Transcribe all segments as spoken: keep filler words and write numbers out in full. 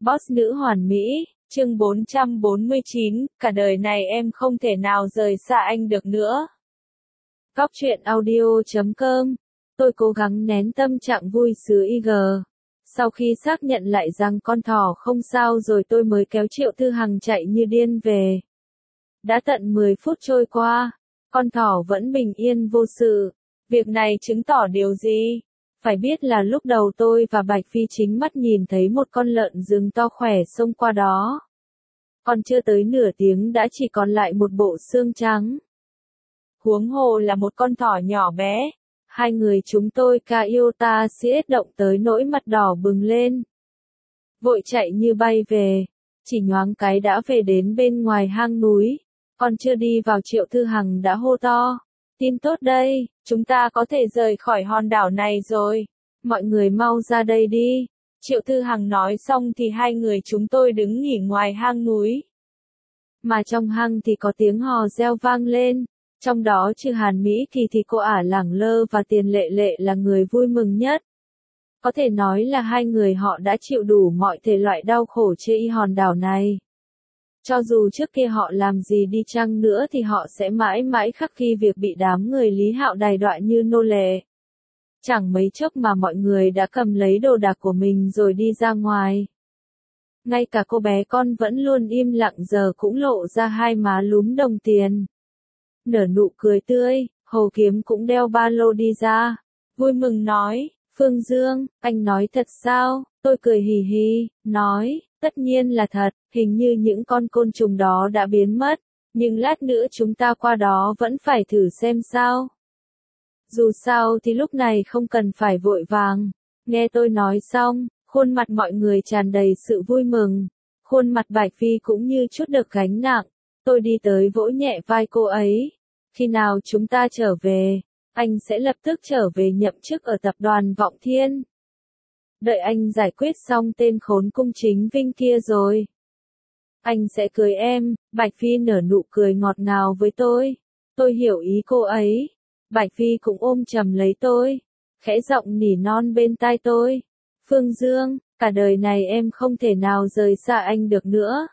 Boss nữ hoàn mỹ, chương bốn trăm bốn mươi chín, cả đời này em không thể nào rời xa anh được nữa. Góc truyện audio chấm com. Tôi cố gắng nén tâm trạng vui sướng i giê. Sau khi xác nhận lại rằng con thỏ không sao rồi tôi mới kéo Triệu Thư Hằng chạy như điên về. Đã tận mười phút trôi qua, con thỏ vẫn bình yên vô sự. Việc này chứng tỏ điều gì? Phải biết là lúc đầu tôi và Bạch Phi chính mắt nhìn thấy một con lợn rừng to khỏe xông qua đó. Còn chưa tới nửa tiếng đã chỉ còn lại một bộ xương trắng. Huống hồ là một con thỏ nhỏ bé. Hai người chúng tôi ca yêu ta siết động tới nỗi mặt đỏ bừng lên. Vội chạy như bay về. Chỉ nhoáng cái đã về đến bên ngoài hang núi. Còn chưa đi vào Triệu Thư Hằng đã hô to. Tin tốt đây, chúng ta có thể rời khỏi hòn đảo này rồi. Mọi người mau ra đây đi. Triệu Thư Hằng nói xong thì hai người chúng tôi đứng nghỉ ngoài hang núi. Mà trong hang thì có tiếng hò reo vang lên. Trong đó trừ Hàn Mỹ Kỳ thì cô ả Lẳng Lơ và Tiền Lệ Lệ là người vui mừng nhất. Có thể nói là hai người họ đã chịu đủ mọi thể loại đau khổ trên hòn đảo này. Cho dù trước kia họ làm gì đi chăng nữa thì họ sẽ mãi mãi khắc ghi việc bị đám người Lý Hạo đày đọa như nô lệ. Chẳng mấy chốc mà mọi người đã cầm lấy đồ đạc của mình rồi đi ra ngoài. Ngay cả cô bé con vẫn luôn im lặng giờ cũng lộ ra hai má lúm đồng tiền. Nở nụ cười tươi, Hồ Kiếm cũng đeo ba lô đi ra. Vui mừng nói, Phương Dương, anh nói thật sao? Tôi cười hì hì, nói, tất nhiên là thật, hình như những con côn trùng đó đã biến mất, nhưng lát nữa chúng ta qua đó vẫn phải thử xem sao. Dù sao thì lúc này không cần phải vội vàng. Nghe tôi nói xong, khuôn mặt mọi người tràn đầy sự vui mừng. Khuôn mặt Bạch Phi cũng như chút được gánh nặng. Tôi đi tới vỗ nhẹ vai cô ấy. Khi nào chúng ta trở về, anh sẽ lập tức trở về nhậm chức ở tập đoàn Vọng Thiên. Đợi anh giải quyết xong tên khốn cung chính Vinh kia rồi. Anh sẽ cưới em. Bạch Phi nở nụ cười ngọt ngào với tôi. Tôi hiểu ý cô ấy. Bạch Phi cũng ôm chầm lấy tôi. Khẽ giọng nỉ non bên tai tôi. Phương Dương, cả đời này em không thể nào rời xa anh được nữa.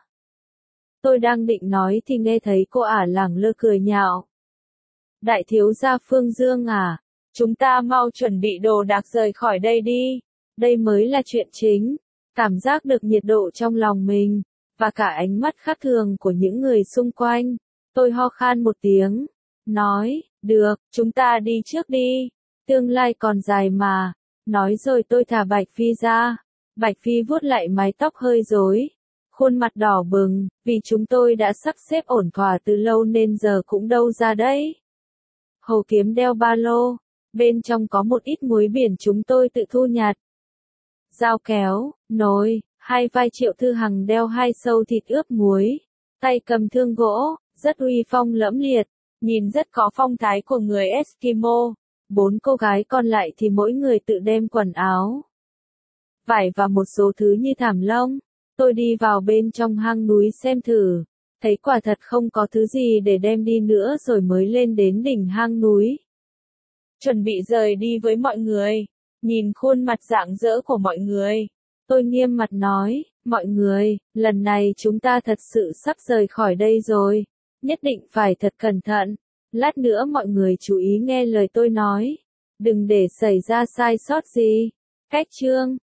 Tôi đang định nói thì nghe thấy cô ả Lẳng Lơ cười nhạo. Đại thiếu gia Phương Dương à, chúng ta mau chuẩn bị đồ đạc rời khỏi đây đi. Đây mới là chuyện chính. Cảm giác được nhiệt độ trong lòng mình, và cả ánh mắt khác thường của những người xung quanh. Tôi ho khan một tiếng, nói, được, chúng ta đi trước đi. Tương lai còn dài mà. Nói rồi tôi thả Bạch Phi ra. Bạch Phi vuốt lại mái tóc hơi rối. Khuôn mặt đỏ bừng, vì chúng tôi đã sắp xếp ổn thỏa từ lâu nên giờ cũng đâu ra đấy. Hồ Kiếm đeo ba lô. Bên trong có một ít muối biển chúng tôi tự thu nhặt. Dao kéo, nồi, hai vai Triệu Thư Hằng đeo hai sâu thịt ướp muối. Tay cầm thương gỗ, rất uy phong lẫm liệt, nhìn rất có phong thái của người Eskimo. Bốn cô gái còn lại thì mỗi người tự đem quần áo, vải và một số thứ như thảm lông. Tôi đi vào bên trong hang núi xem thử. Thấy quả thật không có thứ gì để đem đi nữa rồi mới lên đến đỉnh hang núi. Chuẩn bị rời đi với mọi người. Nhìn khuôn mặt rạng rỡ của mọi người. Tôi nghiêm mặt nói, mọi người, lần này chúng ta thật sự sắp rời khỏi đây rồi. Nhất định phải thật cẩn thận. Lát nữa mọi người chú ý nghe lời tôi nói. Đừng để xảy ra sai sót gì. Cách chương.